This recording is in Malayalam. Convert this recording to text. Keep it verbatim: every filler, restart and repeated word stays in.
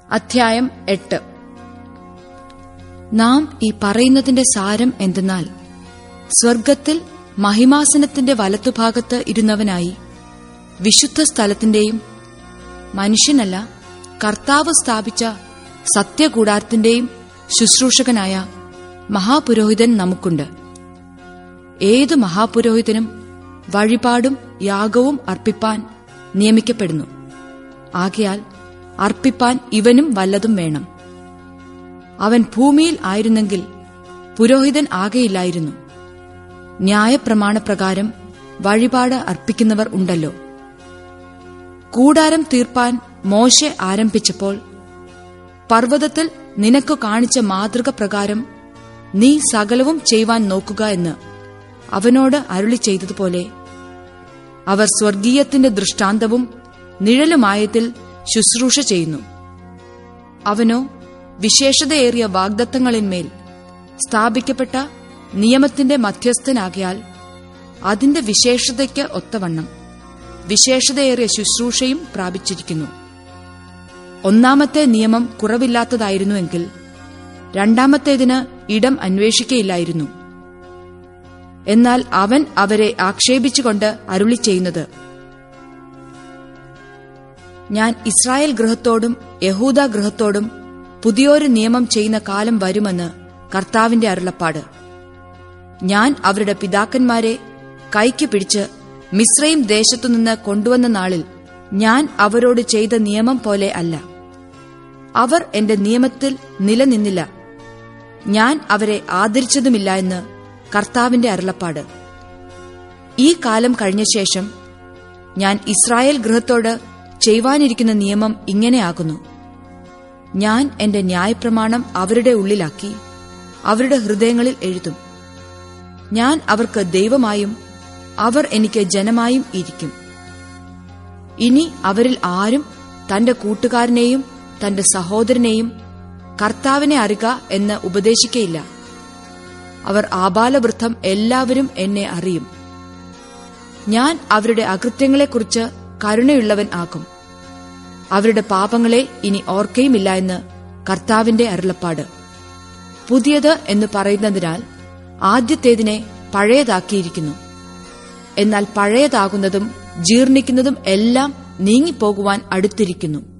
അധ്യായം എട്ട്. നാം ഈ പറയുന്നതിന്റെ സാരം എന്തെന്നാൽ, സ്വർഗ്ഗത്തിൽ മഹിമാസനത്തിന്റെ വലത്തുഭാഗത്ത് ഇരുന്നവനായി വിശുദ്ധ സ്ഥലത്തിന്റെയും മനുഷ്യനല്ല കർത്താവ് സ്ഥാപിച്ച സത്യകൂടാരത്തിന്റെയും ശുശ്രൂഷകനായ മഹാപുരോഹിതൻ നമുക്കുണ്ട്. ഏതു മഹാപുരോഹിതനും വഴിപാടും യാഗവും അർപ്പിപ്പാൻ നിയമിക്കപ്പെടുന്നു. ആകയാൽ അർപ്പിപ്പാൻ ഇവനും വല്ലതും വേണം. അവൻ ഭൂമിയിൽ ആയിരുന്നെങ്കിൽ പുരോഹിതൻ ആകെയില്ലായിരുന്നു. ന്യായപ്രമാണപ്രകാരം വഴിപാട് അർപ്പിക്കുന്നവർ ഉണ്ടല്ലോ. കൂടാരം തീർപ്പാൻ മോശെ ആരംഭിച്ചപ്പോൾ പർവ്വതത്തിൽ നിനക്കു കാണിച്ച മാതൃക പ്രകാരം നീ സകലവും ചെയ്യുവാൻ നോക്കുക എന്ന് അവനോട് അരുളി ചെയ്തതുപോലെ അവർ സ്വർഗീയത്തിന്റെ ദൃഷ്ടാന്തവും നിഴലുമായതിൽ ശുശ്രൂഷ ചെയ്യുന്നു. അവനോ വിശേഷതയേറിയ വാഗ്ദത്തങ്ങളിന്മേൽ സ്ഥാപിക്കപ്പെട്ട നിയമത്തിന്റെ മധ്യസ്ഥനാകയാൽ അതിന്റെ വിശേഷതയ്ക്ക് ഒത്തവണ്ണം വിശേഷതയേറിയ ശുശ്രൂഷയും പ്രാപിച്ചിരിക്കുന്നു. ഒന്നാമത്തെ നിയമം കുറവില്ലാത്തതായിരുന്നുവെങ്കിൽ രണ്ടാമത്തേതിന് ഇടം അന്വേഷിക്കയില്ലായിരുന്നു. എന്നാൽ അവൻ അവരെ ആക്ഷേപിച്ചുകൊണ്ട് അരുളി ചെയ്യുന്നത്, ഞാൻ ഇസ്രായേൽ ഗൃഹത്തോടും യഹൂദ ഗൃഹത്തോടും പുതിയൊരു നിയമം ചെയ്യുന്ന കാലം വരുമെന്ന് കർത്താവിന്റെ അരുളപ്പാട്. ഞാൻ അവരുടെ പിതാക്കന്മാരെ കൈക്ക് പിടിച്ച് മിസ്രയീം ദേശത്തുനിന്ന് കൊണ്ടുവന്ന നാളിൽ ഞാൻ അവരോട് ചെയ്ത നിയമം പോലെ അല്ല. അവർ എന്റെ നിയമത്തിൽ നിലനിന്നില്ല, ഞാൻ അവരെ ആദരിച്ചതുമില്ല എന്ന് കർത്താവിന്റെ അരുളപ്പാട്. ഈ കാലം കഴിഞ്ഞ ശേഷം ഞാൻ ഇസ്രായേൽ ഗൃഹത്തോട് ചെയ്യുവാനിരിക്കുന്ന നിയമം ഇങ്ങനെയാകുന്നു. ഞാൻ എന്റെ ന്യായപ്രമാണം അവരുടെ ഉള്ളിലാക്കി അവരുടെ ഹൃദയങ്ങളിൽ എഴുതും. ഞാൻ അവർക്ക് ദൈവമായും അവർ എനിക്ക് ജനമായും ഇരിക്കും. ഇനി അവരിൽ ആരും തന്റെ കൂട്ടുകാരനെയും തന്റെ സഹോദരനെയും കർത്താവിനെ അറിക എന്ന് ഉപദേശിക്കയില്ല. അവർ ആബാലവൃദ്ധം എല്ലാവരും എന്നെ അറിയും. ഞാൻ അവരുടെ അകൃത്യങ്ങളെക്കുറിച്ച് കരുണയുള്ളവൻ ആകും. അവരുടെ പാപങ്ങളെ ഇനി ഓർക്കയുമില്ല എന്ന് കർത്താവിന്റെ അരുളപ്പാട്. പുതിയത് എന്ന് പറയുന്നതിനാൽ ആദ്യത്തേതിനെ പഴയതാക്കിയിരിക്കുന്നു. എന്നാൽ പഴയതാകുന്നതും ജീർണിക്കുന്നതും എല്ലാം നീങ്ങിപ്പോകുവാൻ അടുത്തിരിക്കുന്നു.